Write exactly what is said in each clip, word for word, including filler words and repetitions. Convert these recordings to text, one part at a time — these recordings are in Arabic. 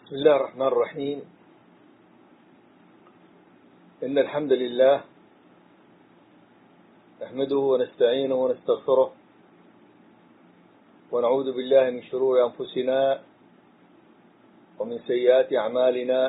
بسم الله الرحمن الرحيم. إن الحمد لله نحمده ونستعينه ونستغفره ونعوذ بالله من شرور أنفسنا ومن سيئات أعمالنا.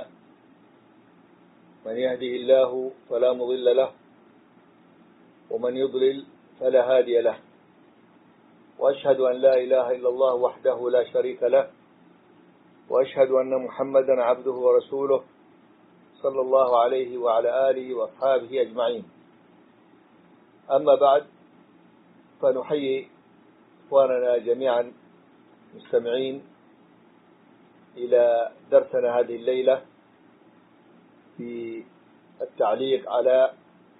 من يهده الله فلا مضل له ومن يضلل فلا هادي له، وأشهد أن لا إله إلا الله وحده لا شريك له، وأشهد أن محمدا عبده ورسوله صلى الله عليه وعلى آله وأصحابه أجمعين. أما بعد، فنحيي إخواننا جميعا مستمعين إلى درسنا هذه الليلة في التعليق على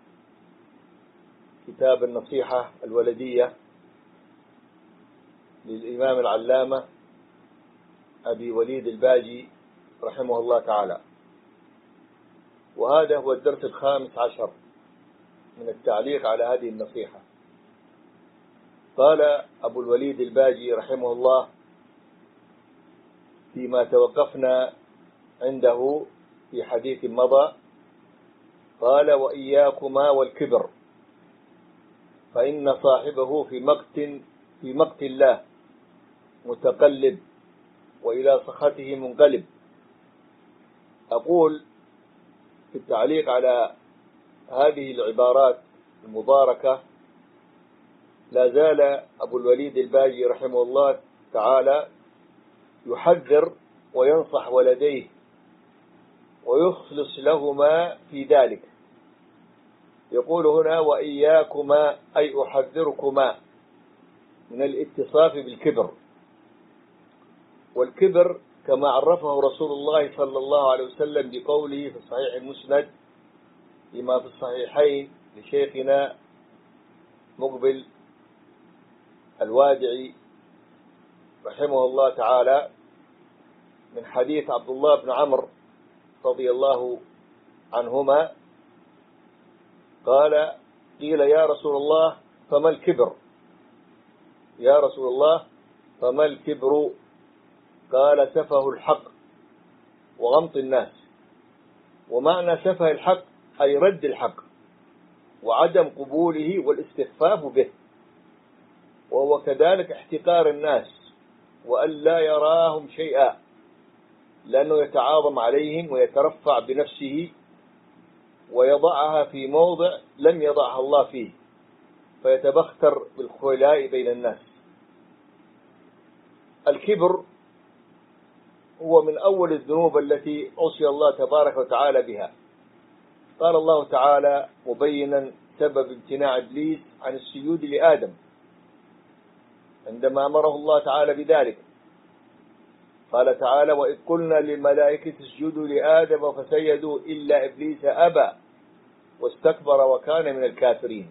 كتاب النصيحة الولدية للإمام العلامة أبي وليد الباجي رحمه الله تعالى، وهذا هو الدرس الخامس عشر من التعليق على هذه النصيحة. قال أبو الوليد الباجي رحمه الله فيما توقفنا عنده في حديث مضى، قال: وإياكما والكبر، فإن صاحبه في مقت في مقت الله متقلب، وإلى سخطه منقلب. أقول في التعليق على هذه العبارات المباركة: لا زال أبو الوليد الباجي رحمه الله تعالى يحذر وينصح ولديه ويخلص لهما في ذلك. يقول هنا: وإياكما، أي أحذركما من الاتصاف بالكبر. والكبر كما عرفه رسول الله صلى الله عليه وسلم بقوله في الصحيح المسند لما في الصحيحين لشيخنا مقبل الوادعي رحمه الله تعالى من حديث عبد الله بن عمرو رضي الله عنهما قال: قيل يا رسول الله فما الكبر؟ يا رسول الله فما الكبر؟ قال: سفه الحق وغمط الناس. ومعنى سفه الحق أي رد الحق وعدم قبوله والاستخفاف به، وهو كذلك احتقار الناس وأن لا يراهم شيئا، لأنه يتعاظم عليهم ويترفع بنفسه ويضعها في موضع لم يضعها الله فيه، فيتبختر بالخيلاء بين الناس. الكبر هو من أول الذنوب التي عصي الله تبارك وتعالى بها. قال الله تعالى مبينا سبب امتناع إبليس عن السجود لآدم عندما أمره الله تعالى بذلك. قال تعالى: وإذ قلنا للملائكة اسجدوا لآدم فسجدوا إلا إبليس أبى واستكبر وكان من الكافرين.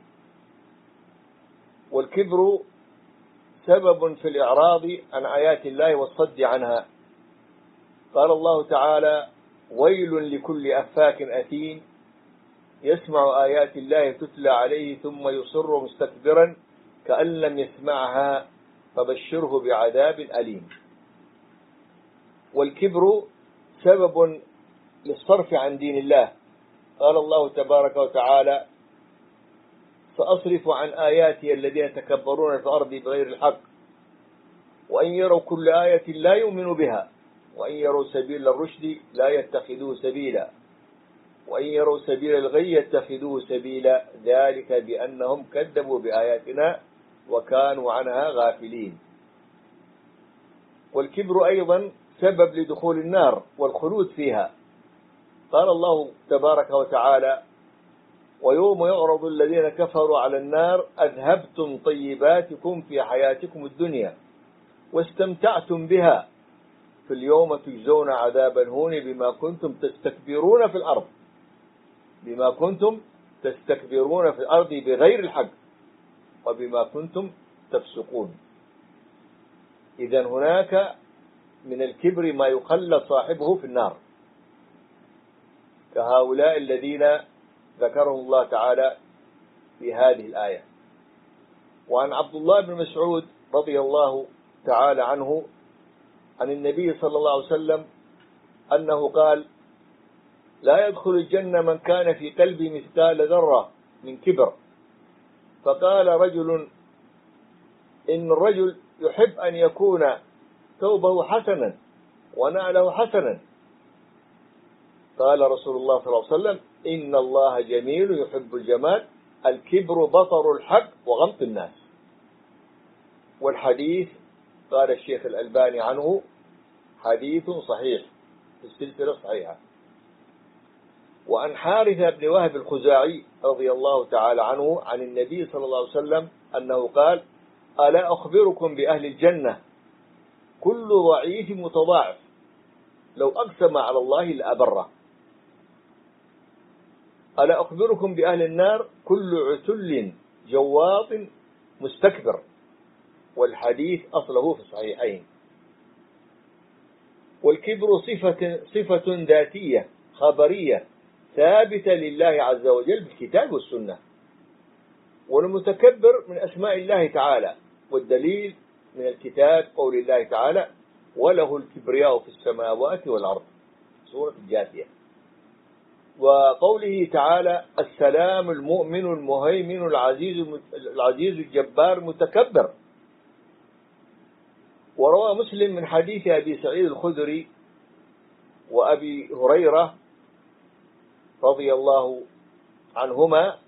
والكبر سبب في الإعراض عن آيات الله والصد عنها. قال الله تعالى: ويل لكل أفاك أثيم يسمع آيات الله تتلى عليه ثم يصر مستكبرا كأن لم يسمعها فبشره بعذاب أليم. والكبر سبب للصرف عن دين الله. قال الله تبارك وتعالى: سأصرف عن آياتي الذين يتكبرون في الأرض بغير الحق وإن يروا كل آية لا يؤمنوا بها وإن يروا سبيل الرشد لا يتخذوه سبيلا وإن يروا سبيل الغي يتخذوه سبيلا ذلك بأنهم كذبوا بآياتنا وكانوا عنها غافلين. والكبر أيضا سبب لدخول النار والخلود فيها. قال الله تبارك وتعالى: ويوم يعرض الذين كفروا على النار أذهبتم طيباتكم في حياتكم الدنيا واستمتعتم بها فاليوم تجزون عذاب الهون بما كنتم تستكبرون في الأرض بما كنتم تستكبرون في الأرض بغير الحق وبما كنتم تفسقون. إذن هناك من الكبر ما يخلد صاحبه في النار، كهؤلاء الذين ذكرهم الله تعالى في هذه الآية. وعن عبد الله بن مسعود رضي الله تعالى عنه عن النبي صلى الله عليه وسلم أنه قال: لا يدخل الجنة من كان في قلبه مثقال ذرة من كبر. فقال رجل: إن الرجل يحب أن يكون ثوبه حسنا ونعله حسنا. قال رسول الله صلى الله عليه وسلم: إن الله جميل يحب الجمال، الكبر بطر الحق وغمط الناس. والحديث قال الشيخ الألباني عنه: حديث صحيح في السلسلة الصحيحة. وعن حارثة بن وهب الخزاعي رضي الله تعالى عنه عن النبي صلى الله عليه وسلم أنه قال: ألا أخبركم بأهل الجنة؟ كل ضعيف متضاعف لو أقسم على الله لأبره. ألا أخبركم بأهل النار؟ كل عتل جواط مستكبر. والحديث أصله في الصحيحين. والكبر صفة, صفة ذاتية خبرية ثابتة لله عز وجل بالكتاب والسنة. والمتكبر من أسماء الله تعالى، والدليل من الكتاب قول الله تعالى: وله الكبرياء في السماوات والأرض، سورة الجاثية. وقوله تعالى: السلام المؤمن المهيمن العزيز العزيز الجبار المتكبر. وروى مسلم من حديث أبي سعيد الخدري وأبي هريرة رضي الله عنهما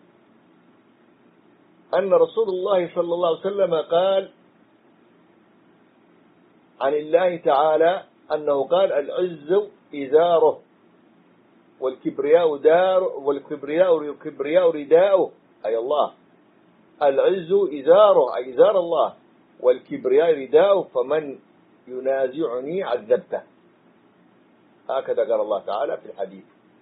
أن رسول الله صلى الله عليه وسلم قال عن الله تعالى أنه قال: العز إزاره والكبرياء دار والكبرياء الكبرياء رداؤه، أي الله. العز إزاره أي إزار الله، والكبرياء رداؤه، فمن ينازعني عذبته. هكذا قال الله تعالى في الحديث.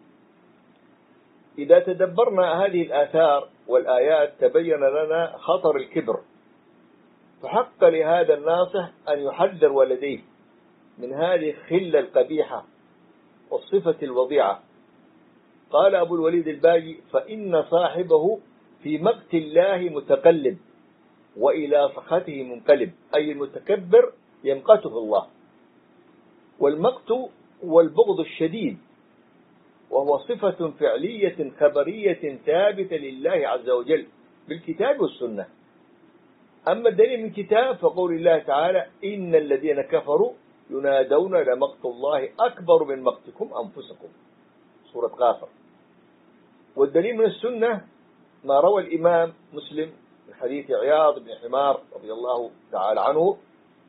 إذا تدبرنا هذه الآثار والآيات تبين لنا خطر الكبر، فحق لهذا الناصح أن يحذر ولديه من هذه الخلة القبيحة والصفة الوضيعة. قال أبو الوليد الباجي: فإن صاحبه في مقت الله متقلب وإلى سخطه منقلب، أي المتكبر يمقته الله. والمقت والبغض الشديد، وهو صفة فعلية خبرية ثابتة لله عز وجل بالكتاب والسنة. أما الدليل من كتاب فقول الله تعالى: إن الذين كفروا ينادون لمقت الله أكبر من مقتكم أنفسكم، سورة غافر. والدليل من السنة ما روى الإمام مسلم من حديث عياض بن حمار رضي الله تعالى عنه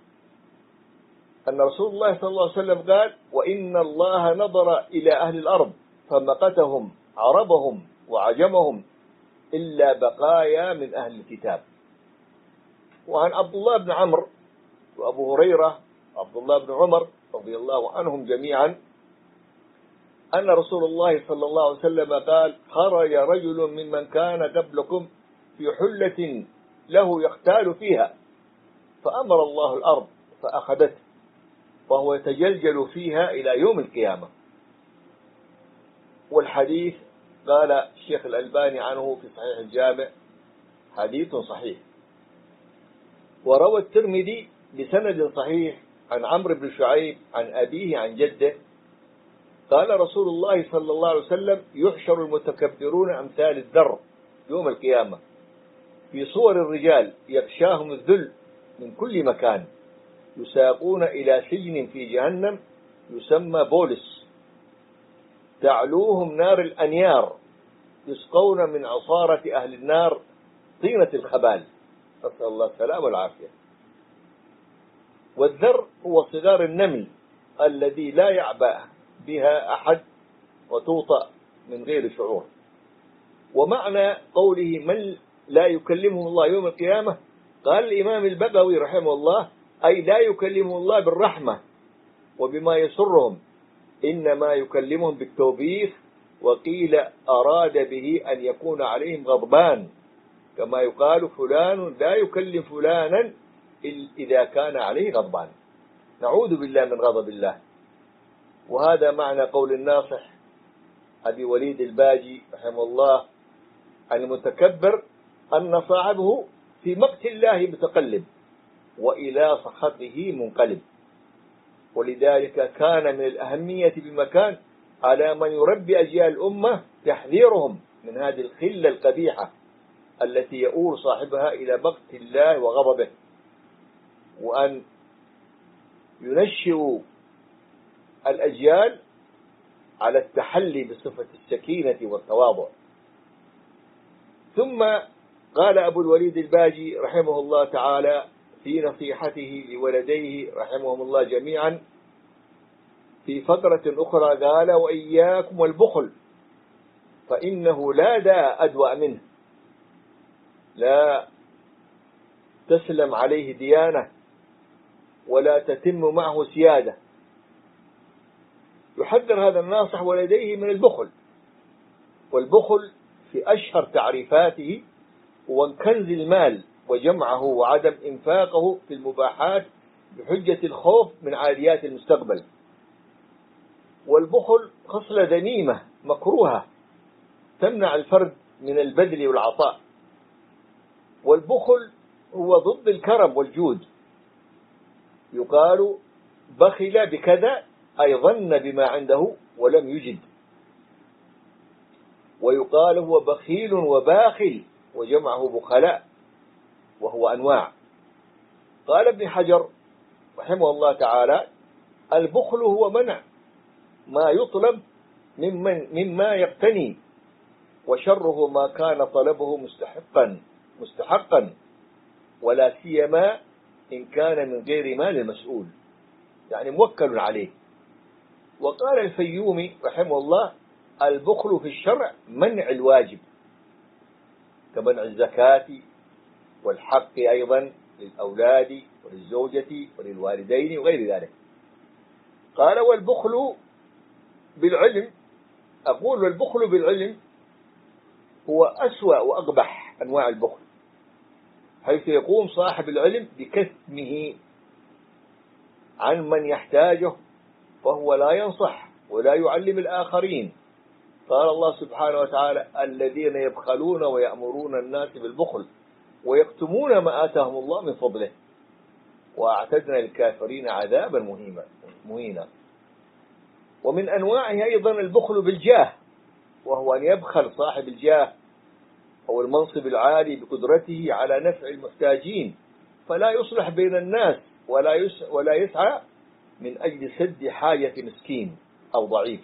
أن رسول الله صلى الله عليه وسلم قال: وإن الله نظر إلى أهل الأرض فمقتهم عربهم وعجمهم إلا بقايا من أهل الكتاب. وعن عبد الله بن عمرو وأبو هريرة وعبد الله بن عمر رضي الله عنهم جميعا أن رسول الله صلى الله عليه وسلم قال: خرج رجل ممن كان قبلكم في حلة له يختال فيها، فأمر الله الأرض فأخذته، وهو يتجلجل فيها إلى يوم القيامة. والحديث قال الشيخ الألباني عنه في صحيح الجامع: حديث صحيح. وروى الترمذي بسند صحيح عن عمرو بن شعيب عن أبيه عن جده قال رسول الله صلى الله عليه وسلم: يحشر المتكبرون أمثال الذر يوم القيامة في صور الرجال يغشاهم الذل من كل مكان، يساقون إلى سجن في جهنم يسمى بولس، تعلوهم نار الأنيار، يسقون من عصارة أهل النار طينة الخبال، نسأل الله السلامة والعافية. والذر هو صغار النمل الذي لا يعبأ بها أحد وتوطأ من غير شعور. ومعنى قوله: من لا يكلمه الله يوم القيامة، قال الإمام البغوي رحمه الله: أي لا يكلمه الله بالرحمة وبما يسرهم، إنما يكلمهم بالتوبيخ. وقيل أراد به أن يكون عليهم غضبان، كما يقال: فلان لا يكلم فلانا إذا كان عليه غضبان. نعوذ بالله من غضب الله. وهذا معنى قول الناصح أبي وليد الباجي رحمه الله عن المتكبر أن صاحبه في مقت الله متقلب وإلى سخطه منقلب. ولذلك كان من الأهمية بمكان على من يربي أجيال الأمة تحذيرهم من هذه الخلة القبيحة التي يؤول صاحبها إلى بغت الله وغضبه، وأن ينشئ الأجيال على التحلي بصفة السكينة والتواضع. ثم قال أبو الوليد الباجي رحمه الله تعالى في نصيحته لولديه رحمهم الله جميعا في فقرة أخرى، قال: وإياكم والبخل فإنه لا داء أدوأ منه، لا تسلم عليه ديانة ولا تتم معه سيادة. يحذر هذا الناصح ولديه من البخل، والبخل في أشهر تعريفاته هو كنز المال وجمعه وعدم إنفاقه في المباحات بحجة الخوف من عاليات المستقبل. والبخل خصلة ذميمة مكروهة تمنع الفرد من البذل والعطاء. والبخل هو ضد الكرم والجود. يقال بخل بكذا أي ظن بما عنده ولم يجد. ويقال هو بخيل وباخل وجمعه بخلاء، وهو أنواع. قال ابن حجر رحمه الله تعالى: البخل هو منع ما يطلب ممن مما يقتني، وشره ما كان طلبه مستحقا مستحقا ولا سيما إن كان من غير مال المسؤول، يعني موكل عليه. وقال الفيومي رحمه الله: البخل في الشرع منع الواجب كمنع الزكاة والحق أيضا للأولاد وللزوجة وللوالدين وغير ذلك. قال: والبخل بالعلم، أقول والبخل بالعلم هو أسوأ وأقبح أنواع البخل، حيث يقوم صاحب العلم بكتمه عن من يحتاجه، فهو لا ينصح ولا يعلم الآخرين. قال الله سبحانه وتعالى: الذين يبخلون ويأمرون الناس بالبخل ويكتمون ما آتاهم الله من فضله وأعتدنا للكافرين عذابا مهينا. ومن أنواعه أيضا البخل بالجاه، وهو أن يبخل صاحب الجاه أو المنصب العالي بقدرته على نفع المحتاجين، فلا يصلح بين الناس ولا ولا يسعى من أجل سد حاجة مسكين أو ضعيف.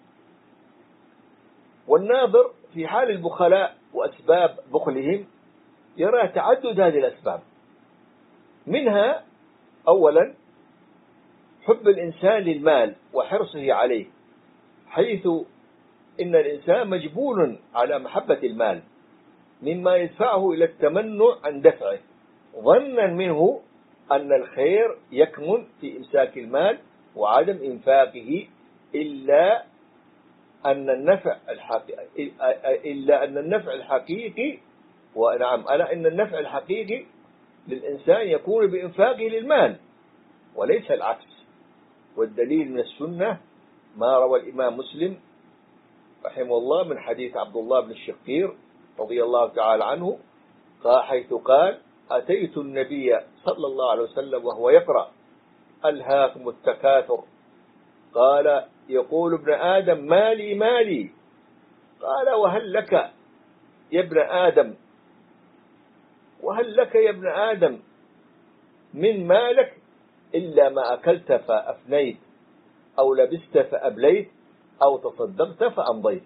والناظر في حال البخلاء وأسباب بخلهم يرى تعدد هذه الأسباب، منها أولا حب الإنسان للمال وحرصه عليه، حيث إن الإنسان مجبول على محبة المال، مما يدفعه إلى التمنع عن دفعه، ظنا منه أن الخير يكمن في إمساك المال وعدم إنفاقه، إلا أن النفع الحقيقي إلا أن النفع الحقيقي ونعم ألا إن النفع الحقيقي للإنسان يكون بإنفاقه للمال وليس العكس. والدليل من السنة ما روى الإمام مسلم رحمه الله من حديث عبد الله بن الشقير رضي الله تعالى عنه، حيث قال: أتيت النبي صلى الله عليه وسلم وهو يقرأ: ألهاكم التكاثر، قال: يقول ابن آدم مالي مالي، قال: وهل لك يا ابن آدم وهل لك يا ابن آدم من مالك إلا ما أكلت فأفنيت أو لبست فأبليت أو تصدقت فأمضيت.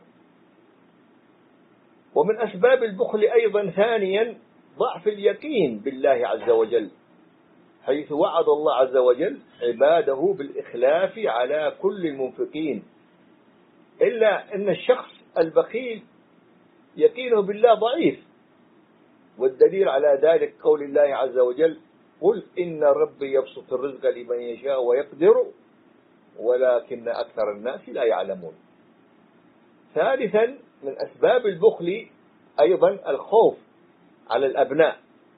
ومن أسباب البخل أيضا ثانيا ضعف اليقين بالله عز وجل، حيث وعد الله عز وجل عباده بالإخلاف على كل المنفقين، إلا أن الشخص البخيل يقينه بالله ضعيف. والدليل على ذلك قول الله عز وجل: قل إن ربي يبسط الرزق لمن يشاء ويقدر ولكن أكثر الناس لا يعلمون. ثالثا من أسباب البخل أيضا الخوف على الأبناء،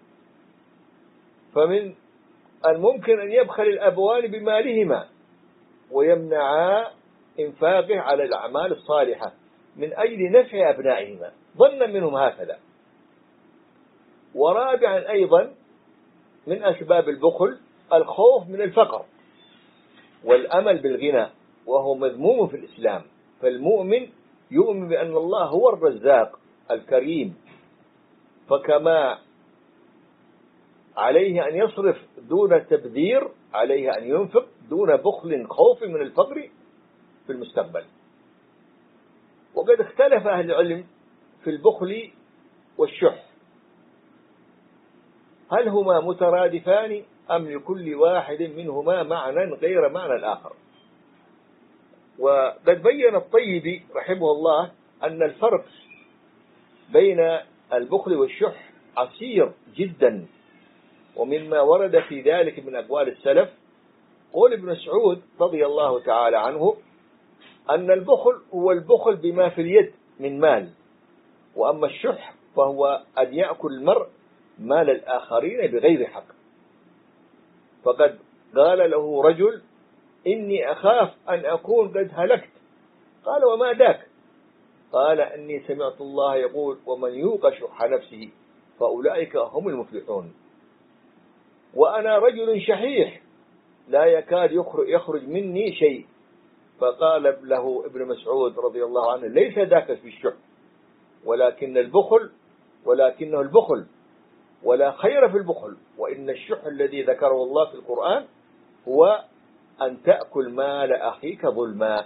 فمن الممكن أن يبخل الأبوان بمالهما ويمنعا إنفاقه على الأعمال الصالحة من أجل نفع أبنائهما ظنا منهم هكذا. ورابعا أيضا من أسباب البخل الخوف من الفقر، والأمل بالغنى، وهو مذموم في الإسلام. فالمؤمن يؤمن بأن الله هو الرزاق الكريم، فكما عليه أن يصرف دون تبذير، عليه أن ينفق دون بخل خوف من الفقر في المستقبل. وقد اختلف أهل العلم في البخل والشح، هل هما مترادفان أم لكل واحد منهما معنى غير معنى الآخر؟ وقد بين الطيبي رحمه الله أن الفرق بين البخل والشح عسير جدا، ومما ورد في ذلك من أقوال السلف قول ابن مسعود رضي الله تعالى عنه أن البخل هو البخل بما في اليد من مال، وأما الشح فهو أن يأكل المرء مال الآخرين بغير حق. فقد قال له رجل: إني أخاف أن أكون قد هلكت. قال: وما ذاك؟ قال: إني سمعت الله يقول: ومن يوق شح نفسه فأولئك هم المفلحون. وأنا رجل شحيح لا يكاد يخرج مني شيء. فقال له ابن مسعود رضي الله عنه: ليس ذاك في الشح، ولكن البخل ولكنه البخل ولا خير في البخل، وإن الشح الذي ذكره الله في القرآن هو أن تأكل مال أخيك ظلما.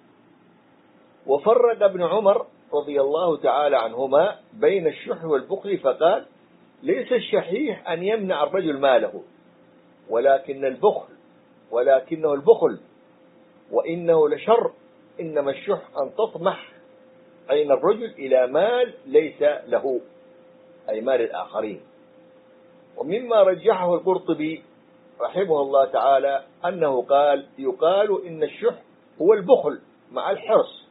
وفرق ابن عمر رضي الله تعالى عنهما بين الشح والبخل فقال: ليس الشحيح أن يمنع الرجل ماله، ولكن البخل ولكنه البخل وإنه لشر. إنما الشح أن تطمح عين الرجل إلى مال ليس له، أي مال الآخرين. ومما رجحه القرطبي رحمه الله تعالى أنه قال: يقال إن الشح هو البخل مع الحرص.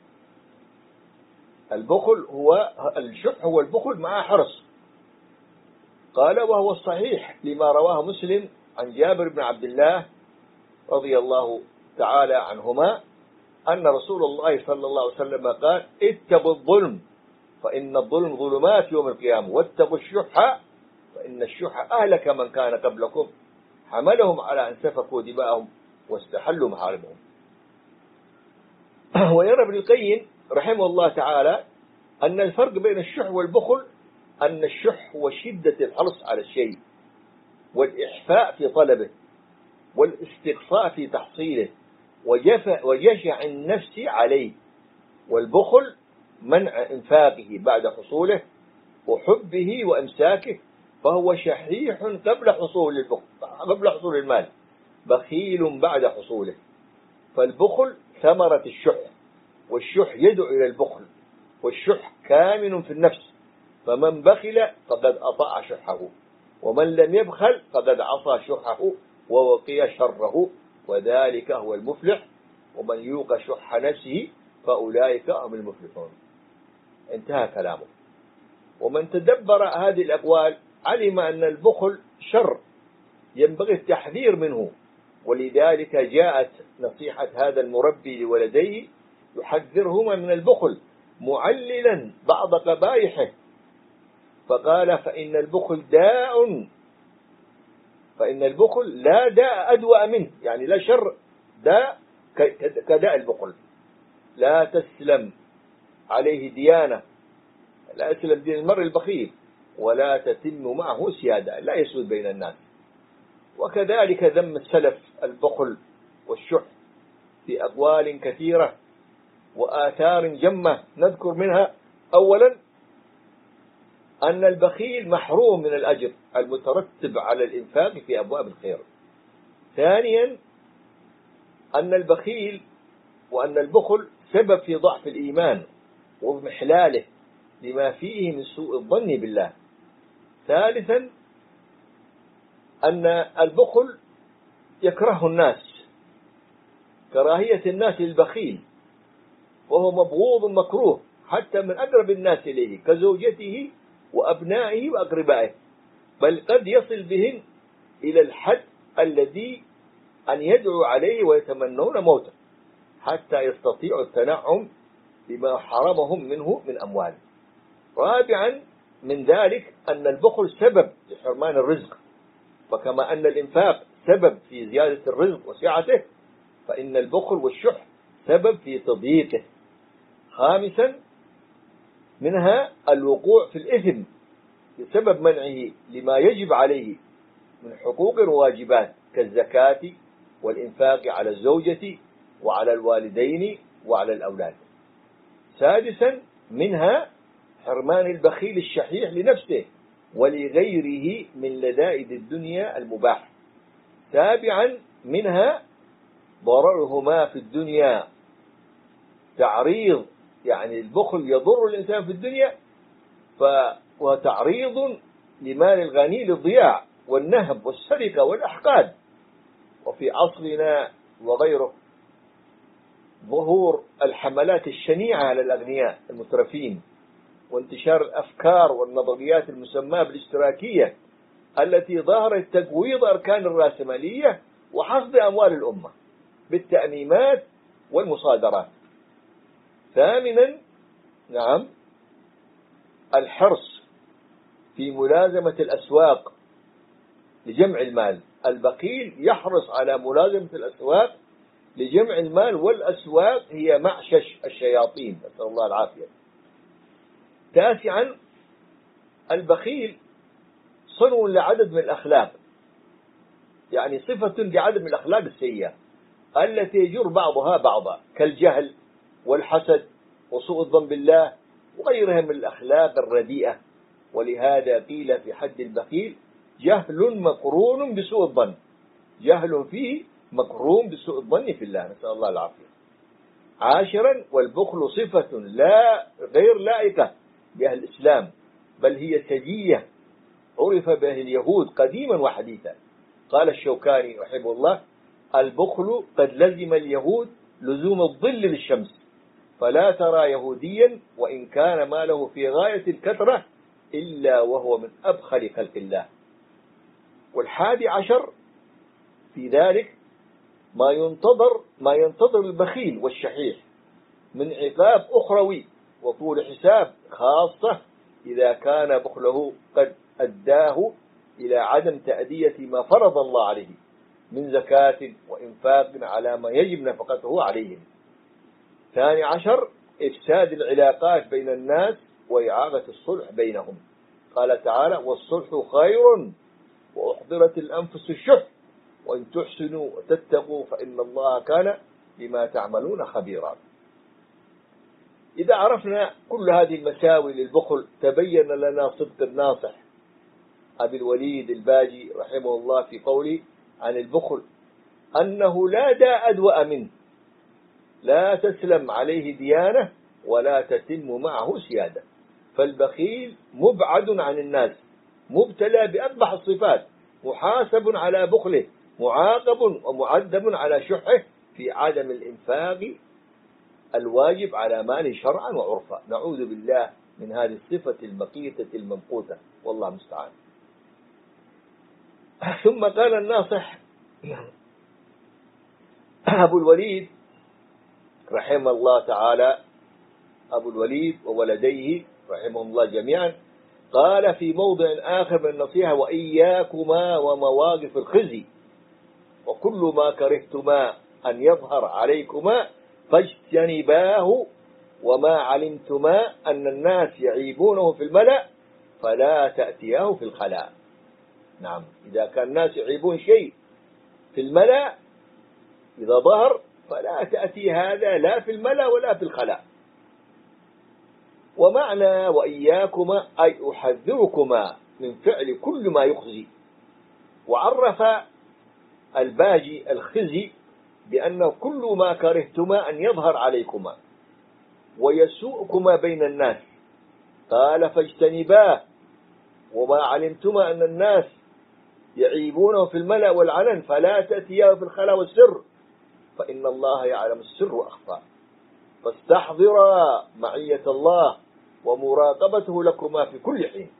البخل هو الشح هو البخل مع حرص. قال: وهو الصحيح لما رواه مسلم عن جابر بن عبد الله رضي الله تعالى عنهما أن رسول الله صلى الله عليه وسلم قال: اتقوا الظلم فإن الظلم ظلمات يوم القيامة، واتقوا الشح فإن الشح أهلك من كان قبلكم، حملهم على أن سفكوا دماءهم واستحلوا محارمهم. ويرى ابن القيم رحمه الله تعالى أن الفرق بين الشح والبخل أن الشح هو شدة الحرص على الشيء والإحفاء في طلبه والاستقصاء في تحصيله وجشع النفس عليه، والبخل منع إنفاقه بعد حصوله وحبه وإمساكه، فهو شحيح قبل حصول البخل قبل حصول المال، بخيل بعد حصوله. فالبخل ثمرة الشح، والشح يدعو إلى البخل، والشح كامن في النفس، فمن بخل فقد أطاع شحه، ومن لم يبخل فقد عصى شحه ووقي شره، وذلك هو المفلح، ومن يوق شح نفسه فأولئك هم المفلحون. انتهى كلامه. ومن تدبر هذه الأقوال علم أن البخل شر ينبغي التحذير منه، ولذلك جاءت نصيحة هذا المربي لولديه يحذرهما من البخل معللا بعض قبائحه، فقال: فإن البخل داء فإن البخل لا داء أدوأ منه، يعني لا شر داء كداء البخل. لا تسلم عليه ديانة، لا يسلم دين المرء البخيل، ولا تتم معه سيادة، لا يسود بين الناس. وكذلك ذم السلف البخل والشح في أقوال كثيرة وآثار جمة، نذكر منها: أولا أن البخيل محروم من الأجر المترتب على الإنفاق في أبواب الخير. ثانيا أن البخيل وأن البخل سبب في ضعف الإيمان ومحلاله لما فيه من سوء الظن بالله. ثالثا أن البخل يكره الناس كراهية الناس للبخيل، وهو مبغوض مكروه حتى من أقرب الناس إليه كزوجته وأبنائه وأقربائه، بل قد يصل بهم إلى الحد الذي أن يدعو عليه ويتمنون موته حتى يستطيعوا التنعم بما حرمهم منه من أموال. رابعا من ذلك أن البخل سبب لحرمان الرزق، فكما أن الإنفاق سبب في زيادة الرزق وسعته، فإن البخل والشح سبب في تضييقه. خامسا منها الوقوع في الإثم بسبب منعه لما يجب عليه من حقوق وواجبات كالزكاة والإنفاق على الزوجة وعلى الوالدين وعلى الأولاد. سادسا منها حرمان البخيل الشحيح لنفسه ولغيره من لذائذ الدنيا المباح. سابعا منها ضررهما في الدنيا، تعريض يعني البخل يضر الإنسان في الدنيا فهو تعريض لمال الغني للضياع والنهب والسرقة والأحقاد. وفي عصرنا وغيره ظهور الحملات الشنيعة على الأغنياء المترفين وانتشار الأفكار والنظريات المسماة بالاشتراكية التي ظهرت تقويض أركان الرأسمالية وحصد أموال الأمة بالتأميمات والمصادرات. ثامنا نعم الحرص في ملازمة الأسواق لجمع المال. البخيل يحرص على ملازمة الأسواق لجمع المال، والأسواق هي معشش الشياطين، نسأل الله العافية. تاسعا البخيل صنو لعدد من الأخلاق، يعني صفة لعدد من الأخلاق السيئة التي يجر بعضها بعضا كالجهل والحسد وسوء الظن بالله وغيرها من الأخلاق الرديئة. ولهذا قيل في حد البخيل جهل مقرون بسوء الظن، جهل فيه مقرون بسوء الظن في الله، نسأل الله العافية. عاشرا والبخل صفة لا غير لائقة بأهل الإسلام، بل هي سجية عرف بها اليهود قديما وحديثا. قال الشوكاني رحمه الله: البخل قد لزم اليهود لزوم الظل للشمس، فلا ترى يهوديا وإن كان ماله في غاية الكثرة إلا وهو من أبخل خلق الله. والحادي عشر في ذلك ما ينتظر ما ينتظر البخيل والشحيح من عقاب أخروي وطول حساب، خاصة إذا كان بخله قد أداه إلى عدم تأدية ما فرض الله عليه من زكاة وإنفاق على ما يجب نفقته عليهم. ثاني عشر إفساد العلاقات بين الناس وإعادة الصلح بينهم. قال تعالى: والصلح خير وأحضرت الأنفس الشح وإن تحسنوا وتتقوا فإن الله كان بما تعملون خبيرا. إذا عرفنا كل هذه المساوي للبخل تبين لنا صدق الناصح أبي الوليد الباجي رحمه الله في قوله عن البخل أنه لا داء أدوأ منه، لا تسلم عليه ديانة ولا تتم معه سيادة. فالبخيل مبعد عن الناس، مبتلى بأقبح الصفات، محاسب على بخله، معاقب ومعذب على شحه في عدم الإنفاق الواجب على ماله شرعا وعرفا. نعوذ بالله من هذه الصفة المقيتة الممقوتة، والله المستعان. ثم قال الناصح أبو الوليد رحمه الله تعالى، أبو الوليد وولديه رحمهم الله جميعا، قال في موضع آخر من النصيحة: وإياكما ومواقف الخزي وكل ما كرهتما أن يظهر عليكما فاجتنباه، وما علمتما أن الناس يعيبونه في الملأ فلا تأتياه في الخلاء. نعم، إذا كان الناس يعيبون شيء في الملأ إذا ظهر فلا تأتي هذا لا في الملأ ولا في الخلاء. ومعنى وإياكما أي أحذركما من فعل كل ما يخزي. وعرف الباجي الخزي بأنه كل ما كرهتما أن يظهر عليكما ويسوءكما بين الناس. قال: فاجتنباه، وما علمتما أن الناس يعيبونه في الملأ والعلن فلا تأتياه في الخلاء والسر، فإن الله يعلم السر وأخفى. فاستحضرا معية الله ومراقبته لكما في كل حين.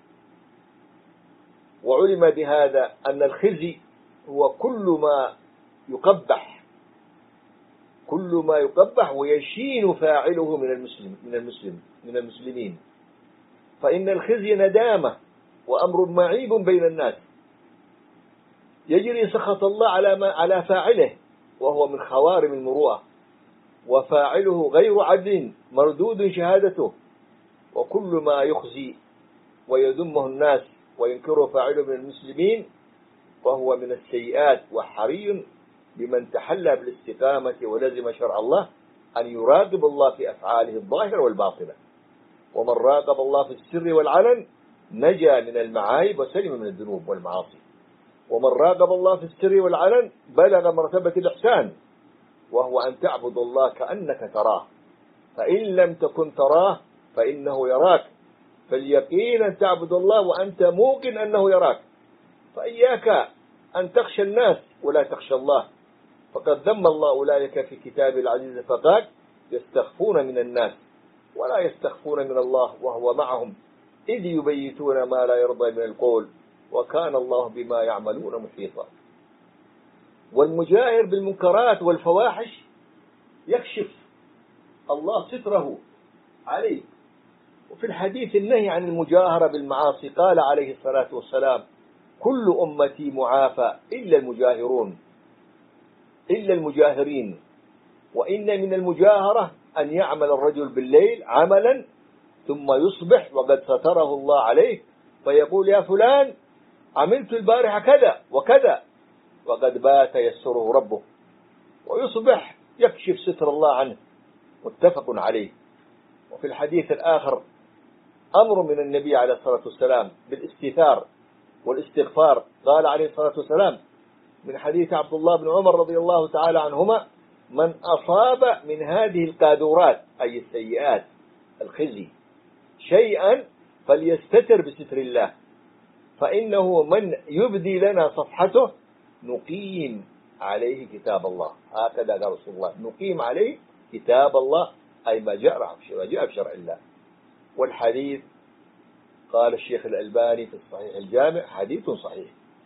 وعلم بهذا أن الخزي هو كل ما يقبح كل ما يقبح ويشين فاعله من المسلم من المسلم من المسلمين. فإن الخزي ندامة وأمر معيب بين الناس، يجري سخط الله على ما على فاعله وهو من خوارم المروءة، وفاعله غير عدل مردود شهادته، وكل ما يخزي ويذمه الناس وينكره فاعله من المسلمين فهو من السيئات. وحري بمن تحلى بالاستقامة ولزم شرع الله أن يراقب الله في أفعاله الظاهرة والباطنة، ومن راقب الله في السر والعلن نجا من المعايب وسلم من الذنوب والمعاصي. ومن راقب الله في السر والعلن بلغ مرتبة الإحسان، وهو أن تعبد الله كأنك تراه، فإن لم تكن تراه فإنه يراك، فاليقين أن تعبد الله وأنت موقن أنه يراك. فإياك أن تخشى الناس ولا تخشى الله، فقد ذم الله أولئك في كتاب العزيز فقال يستخفون من الناس ولا يستخفون من الله وهو معهم إذ يبيتون ما لا يرضى من القول وكان الله بما يعملون محيطا. والمجاهر بالمنكرات والفواحش يكشف الله ستره عليه. وفي الحديث النهي عن المجاهرة بالمعاصي قال عليه الصلاة والسلام كل أمتي معافى إلا المجاهرون إلا المجاهرين. وإن من المجاهرة أن يعمل الرجل بالليل عملا ثم يصبح وقد ستره الله عليه فيقول يا فلان عملت البارحة كذا وكذا وقد بات يسره ربه، ويصبح يكشف ستر الله عنه، متفق عليه. وفي الحديث الآخر أمر من النبي عليه الصلاة والسلام بالاستثار والاستغفار، قال عليه الصلاة والسلام من حديث عبد الله بن عمر رضي الله تعالى عنهما من أصاب من هذه القاذورات أي السيئات الخزي شيئا فليستتر بستر الله، فإنه من يبدي لنا صفحته نقيم عليه كتاب الله. هكذا قال رسول الله نقيم عليه كتاب الله أي ما جاء بشرع الله. والحديث قال الشيخ الألباني في الصحيح الجامع حديث صحيح.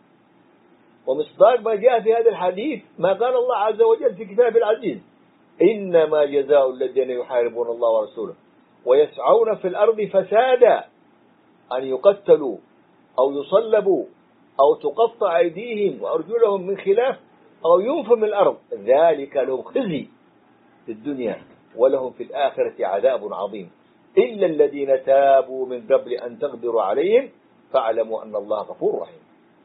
ومصداق ما جاء في هذا الحديث ما قال الله عز وجل في كتاب العزيز إنما جزاء الذين يحاربون الله ورسوله ويسعون في الأرض فسادا أن يقتلوا أو يصلبوا أو تقطع أيديهم وأرجلهم من خلاف أو ينفوا من الأرض ذلك لهم خزي في الدنيا ولهم في الآخرة عذاب عظيم إلا الذين تابوا من قبل أن تقدروا عليهم فاعلموا أن الله غفور رحيم.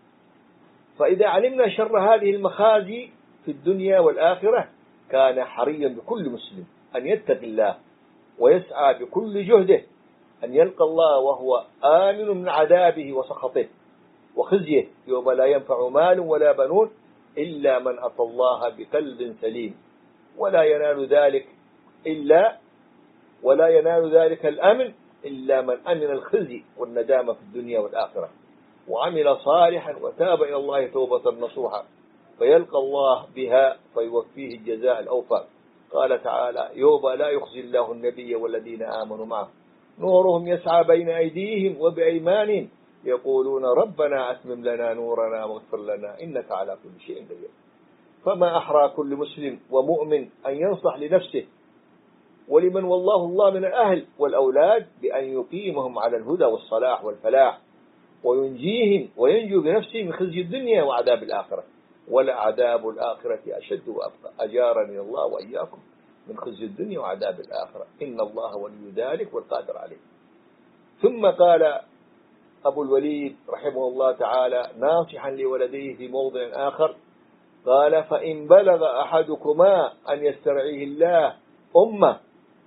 فإذا علمنا شر هذه المخازي في الدنيا والآخرة كان حريا بكل مسلم أن يتقي الله ويسعى بكل جهده أن يلقى الله وهو آمن من عذابه وسخطه وخزيه يوم لا ينفع مال ولا بنون إلا من أتى الله بقلب سليم، ولا ينال ذلك إلا ولا ينال ذلك الأمن إلا من أمن الخزي والندامة في الدنيا والآخرة وعمل صالحا وتاب إلى الله توبة نصوحا فيلقى الله بها فيوفيه الجزاء الأوفى. قال تعالى يوم لا يخزي الله النبي والذين آمنوا معه نورهم يسعى بين أيديهم وبأيمانهم يقولون ربنا أتمم لنا نورنا واغفر لنا إنك على كل شيء قدير. فما أحرى كل مسلم ومؤمن أن ينصح لنفسه ولمن والله الله من الأهل والأولاد بأن يقيمهم على الهدى والصلاح والفلاح وينجيهم وينجو بنفسه من خزي الدنيا وعذاب الآخرة، ولعذاب الآخرة أشد وأبقى. أجارني الله وإياكم من خزي الدنيا وعذاب الآخرة إن الله ولي ذلك والقادر عليه. ثم قال أبو الوليد رحمه الله تعالى ناصحا لولديه في موضع آخر قال فإن بلغ أحدكما أن يسترعيه الله أمة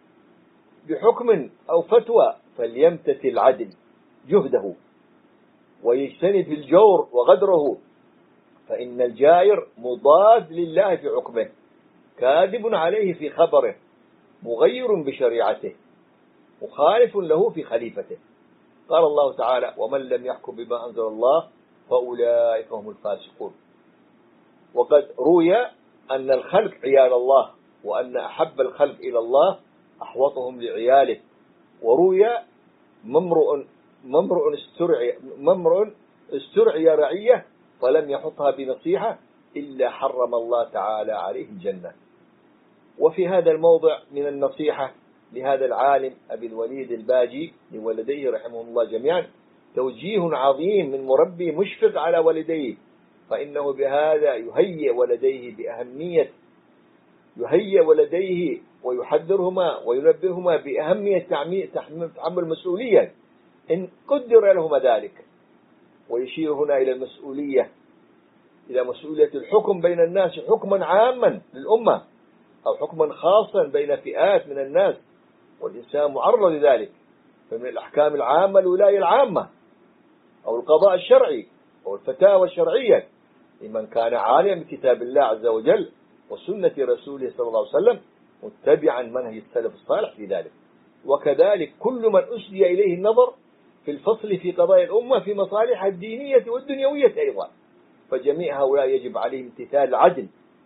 بحكم أو فتوى فليمتثل العدل جهده ويجتنب الجور وغدره، فإن الجائر مضاد لله في حكمه كاذب عليه في خبره مغير بشريعته مخالف له في خليفته. قال الله تعالى ومن لم يحكم بما أنزل الله فأولئك هم الفاسقون. وقد روي أن الخلق عيال الله وأن أحب الخلق إلى الله أحوطهم لعياله. وروي ممرؤ ممرؤ استرعي ممرؤ استرعي رعية فلم يحطها بنصيحة إلا حرم الله تعالى عليه الجنة. وفي هذا الموضع من النصيحة لهذا العالم أبي الوليد الباجي لولديه رحمه الله جميعا توجيه عظيم من مربي مشفق على ولديه، فإنه بهذا يهيئ ولديه بأهمية يهيئ ولديه ويحذرهما وينبههما بأهمية تحمل المسؤولية إن قدر لهما ذلك. ويشير هنا إلى المسؤولية، إلى مسؤولية الحكم بين الناس حكما عاما للأمة أو حكما خاصا بين فئات من الناس، والإنسان معرض لذلك. فمن الأحكام العامة الولاية العامة أو القضاء الشرعي أو الفتاوى الشرعية لمن كان عالما بكتاب الله عز وجل وسنة رسوله صلى الله عليه وسلم متبعا منهج السلف الصالح في ذلك. وكذلك كل من أسدي إليه النظر في الفصل في قضايا الأمة في مصالحها الدينية والدنيوية أيضا، فجميع هؤلاء يجب عليهم امتثال العدل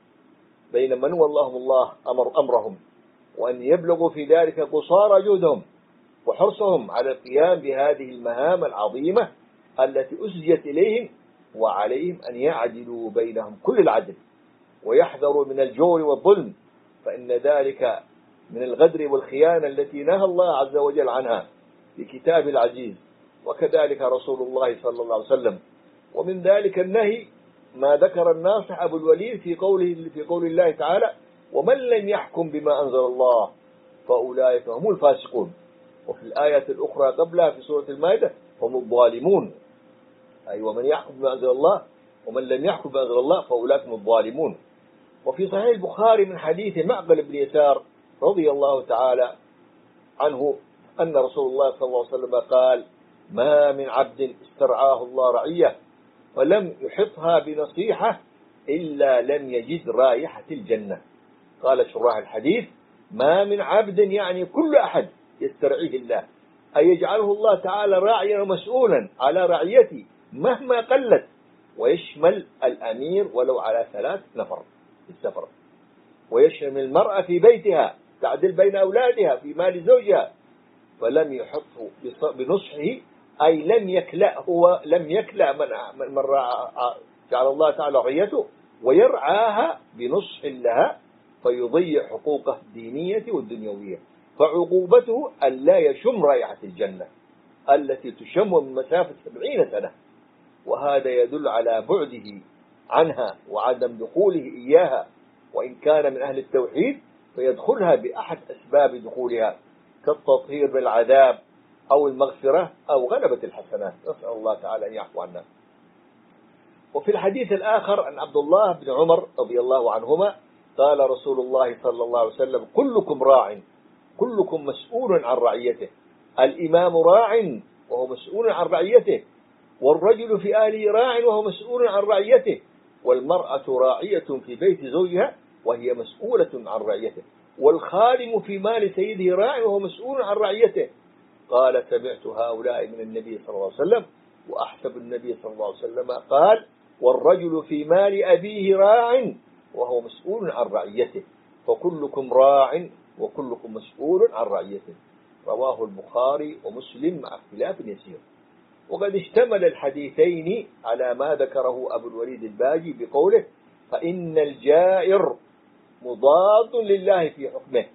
بين من واللهم الله أمر أمرهم، وأن يبلغوا في ذلك قصارى جهدهم وحرصهم على القيام بهذه المهام العظيمة التي أسديت إليهم، وعليهم أن يعدلوا بينهم كل العدل ويحذروا من الجور والظلم، فإن ذلك من الغدر والخيانة التي نهى الله عز وجل عنها في كتاب العزيز، وكذلك رسول الله صلى الله عليه وسلم. ومن ذلك النهي ما ذكر الناصح أبو الوليد في قوله في قول الله تعالى: ومن لم يحكم بما أنزل الله فأولئك هم الفاسقون. وفي الآية الأخرى قبلها في سورة المائدة: هم الظالمون، أي ومن يحكم بما أنزل الله ومن لم يحكم بما أنزل الله فأولئك هم الظالمون. وفي صحيح البخاري من حديث معقل بن يسار رضي الله تعالى عنه أن رسول الله صلى الله عليه وسلم قال: ما من عبد استرعاه الله رعية ولم يحطها بنصيحة إلا لم يجد رائحة الجنة. قال شراح الحديث: ما من عبد يعني كل أحد يسترعيه الله، أي يجعله الله تعالى راعيا ومسؤولا على رعيته مهما قلت، ويشمل الأمير ولو على ثلاث نفر في السفر، ويشمل المرأة في بيتها تعدل بين أولادها في مال زوجها، فلم يحطه بنصحه، أي لم يكلأ هو لم يكلأ من من جعل الله تعالى رعيته ويرعاها بنصح لها فيضيع حقوقه الدينية والدنيوية، فعقوبته أن لا يشم رائحة الجنة التي تشم من مسافة سبعين سنة، وهذا يدل على بعده عنها وعدم دخوله إياها، وإن كان من أهل التوحيد فيدخلها بأحد أسباب دخولها كالتطهير بالعذاب أو المغفرة أو غلبة الحسنات، نسأل الله تعالى أن يعفو عنا. وفي الحديث الآخر عن عبد الله بن عمر رضي الله عنهما قال رسول الله صلى الله عليه وسلم: كلكم راع كلكم مسؤول عن رعيته، الإمام راع وهو مسؤول عن رعيته، والرجل في أهله راع وهو مسؤول عن رعيته، والمرأة راعية في بيت زوجها وهي مسؤولة عن رعيته، والخادم في مال سيده راع وهو مسؤول عن رعيته. قال: سمعت هؤلاء من النبي صلى الله عليه وسلم، وأحسب النبي صلى الله عليه وسلم قال: والرجل في مال أبيه راع وهو مسؤول عن رعيته، فكلكم راع وكلكم مسؤول عن رعيته. رواه البخاري ومسلم مع اختلاف يسير. وقد اشتمل الحديثين على ما ذكره أبو الوليد الباجي بقوله: فإن الجائر مضاد لله في حكمه،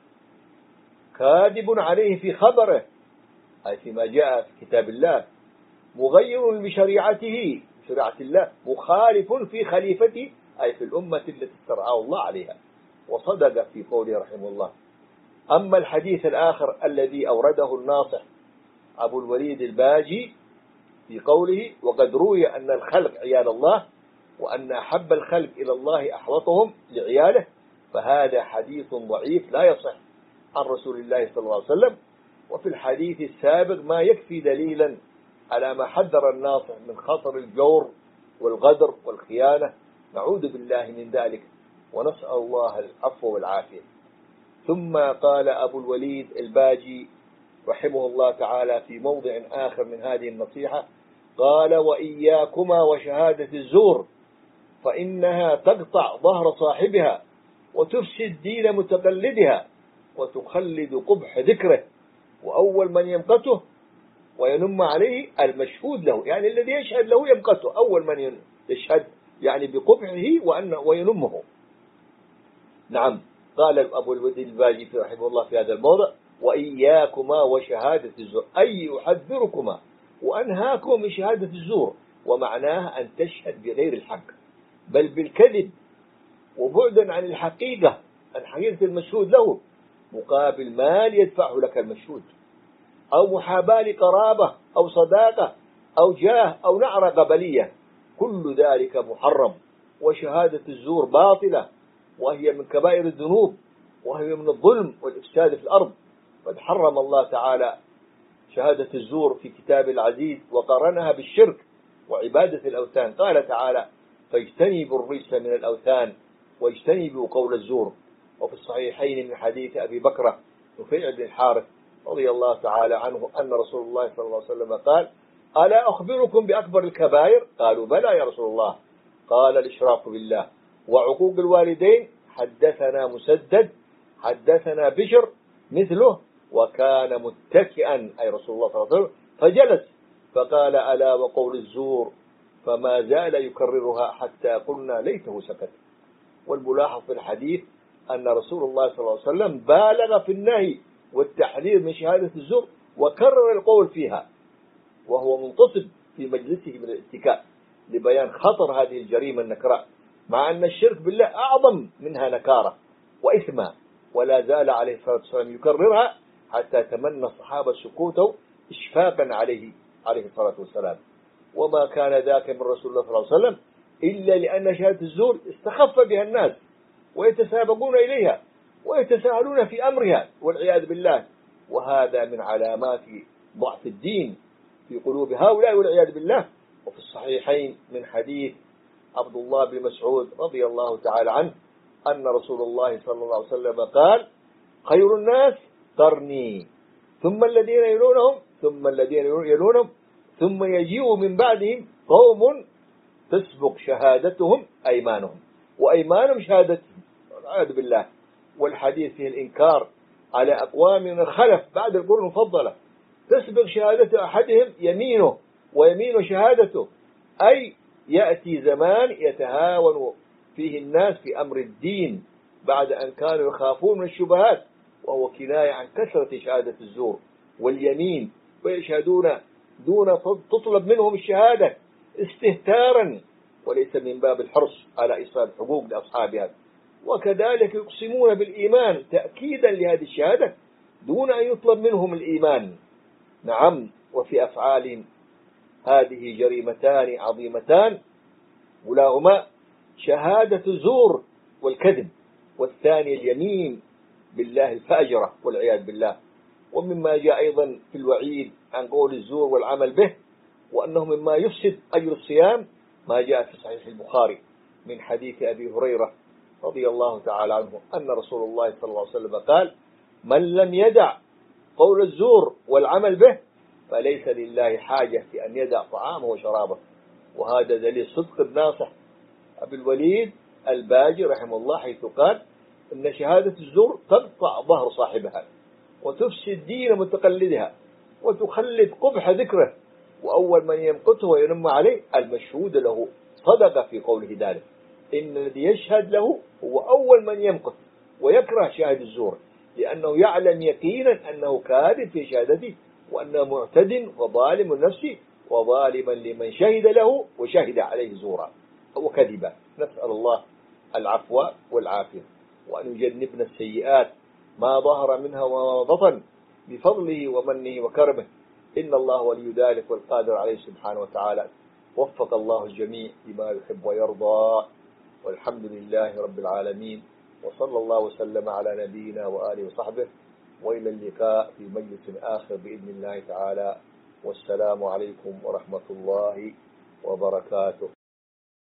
كاذب عليه في خبره، أي فيما جاء في كتاب الله، مغير بشريعته شريعة الله، مخالف في خليفته، أي في الأمة التي استرعاه الله عليها، وصدق في قوله رحمه الله. أما الحديث الآخر الذي أورده الناصح أبو الوليد الباجي في قوله: وقد روي أن الخلق عيال الله، وأن أحب الخلق إلى الله أحوطهم لعياله، فهذا حديث ضعيف لا يصح عن رسول الله صلى الله عليه وسلم. وفي الحديث السابق ما يكفي دليلا على ما حذر الناصح من خطر الجور والغدر والخيانة، نعوذ بالله من ذلك ونسأل الله العفو والعافية. ثم قال أبو الوليد الباجي رحمه الله تعالى في موضع آخر من هذه النصيحة، قال: وإياكما وشهادة الزور، فإنها تقطع ظهر صاحبها وتفسد دين متقلدها وتخلد قبح ذكره، وأول من يمقته وينم عليه المشهود له، يعني الذي يشهد له يمقته، أول من يشهد يعني بقبحه وأن وينمه. نعم، قال أبو الوليد الباجي رحمه الله في هذا الموضع: وإياكما وشهادة الزور، أي أحذركما وأنهاكم من شهادة الزور، ومعناها أن تشهد بغير الحق بل بالكذب وبعدا عن الحقيقة عن حقيقة المشهود له مقابل مال يدفعه لك المشهود، أو محاباة لقرابة أو صداقة أو جاه أو نعرة قبلية، كل ذلك محرم. وشهادة الزور باطلة، وهي من كبائر الذنوب، وهي من الظلم والإفساد في الأرض. قد حرم الله تعالى شهادة الزور في كتاب العزيز وقارنها بالشرك وعبادة الأوثان. قال تعالى: فاجتنبوا الرجس من الأوثان واجتنبوا قول الزور. وفي الصحيحين من حديث أبي بكرة نفيع بن الحارث رضي الله تعالى عنه أن رسول الله صلى الله عليه وسلم قال: ألا أخبركم بأكبر الكبائر؟ قالوا: بلى يا رسول الله. قال: الإشراك بالله وعقوق الوالدين. حدثنا مسدد حدثنا بشر مثله، وكان متكئا أي رسول الله صلى الله عليه وسلم فجلس فقال: ألا وقول الزور، فما زال يكررها حتى قلنا ليته سكت. والملاحظ في الحديث أن رسول الله صلى الله عليه وسلم بالغ في النهي والتحذير من شهادة الزور وكرر القول فيها، وهو منتصب في مجلسه من الاتكاء لبيان خطر هذه الجريمة النكراء، مع أن الشرك بالله أعظم منها نكارة وإثما، ولا زال عليه الصلاة والسلام يكررها حتى تمنى الصحابة سكوته إشفاقا عليه عليه الصلاة والسلام. وما كان ذاك من رسول الله صلى الله عليه وسلم إلا لأن شهادة الزور استخف بها الناس ويتسابقون إليها ويتساهلون في أمرها والعياذ بالله، وهذا من علامات ضعف الدين في قلوب هؤلاء والعياذ بالله. وفي الصحيحين من حديث عبد الله بن مسعود رضي الله تعالى عنه أن رسول الله صلى الله عليه وسلم قال: خير الناس قرني، ثم الذين يلونهم، ثم الذين يلونهم، ثم يجيء من بعدهم قوم تسبق شهادتهم أيمانهم، وأيمانهم شهادتهم والعياذ بالله. والحديث فيه الإنكار على أقوام من الخلف بعد القرون المفضلة تسبق شهادة أحدهم يمينه ويمين شهادته، أي يأتي زمان يتهاون فيه الناس في أمر الدين بعد أن كانوا يخافون من الشبهات، وهو كناية عن كثرة شهادة الزور واليمين، ويشهدون دون تطلب منهم الشهادة استهتارا وليس من باب الحرص على إيصال حقوق لأصحابها. وكذلك يقسمون بالإيمان تأكيدا لهذه الشهادة دون أن يطلب منهم الإيمان. نعم، وفي أفعالهم هذه جريمتان عظيمتان، ولاهما شهادة الزور والكذب، والثاني اليمين بالله الفاجرة والعياذ بالله. ومما جاء أيضا في الوعيد عن قول الزور والعمل به وأنه مما يفسد أجر الصيام ما جاء في صحيح البخاري من حديث أبي هريرة رضي الله تعالى عنه أن رسول الله صلى الله عليه وسلم قال: من لم يدع قول الزور والعمل به فليس لله حاجة في أن يدع طعامه وشرابه. وهذا دليل صدق الناصح أبي الوليد الباجي رحمه الله، حيث قال إن شهادة الزور تقطع ظهر صاحبها وتفسد دين متقلدها وتخلد قبح ذكره، وأول من يمقته وينم عليه المشهود له صدق في قوله ذلك: إن الذي يشهد له هو أول من يمقت ويكره شاهد الزور، لأنه يعلم يقينا أنه كاذب في شهادته وأنه معتد وظالم لنفسه وظالما لمن شهد له وشهد عليه زورا وكذبا. نسأل الله العفو والعافية، وأن يجنبنا السيئات ما ظهر منها وما بطن بفضله ومنه وكرمه، إن الله ولي ذلك والقادر عليه سبحانه وتعالى. وفق الله الجميع لما يحب ويرضى، والحمد لله رب العالمين، وصلى الله وسلم على نبينا وآله وصحبه، وإلى اللقاء في مجلس آخر بإذن الله تعالى، والسلام عليكم ورحمة الله وبركاته.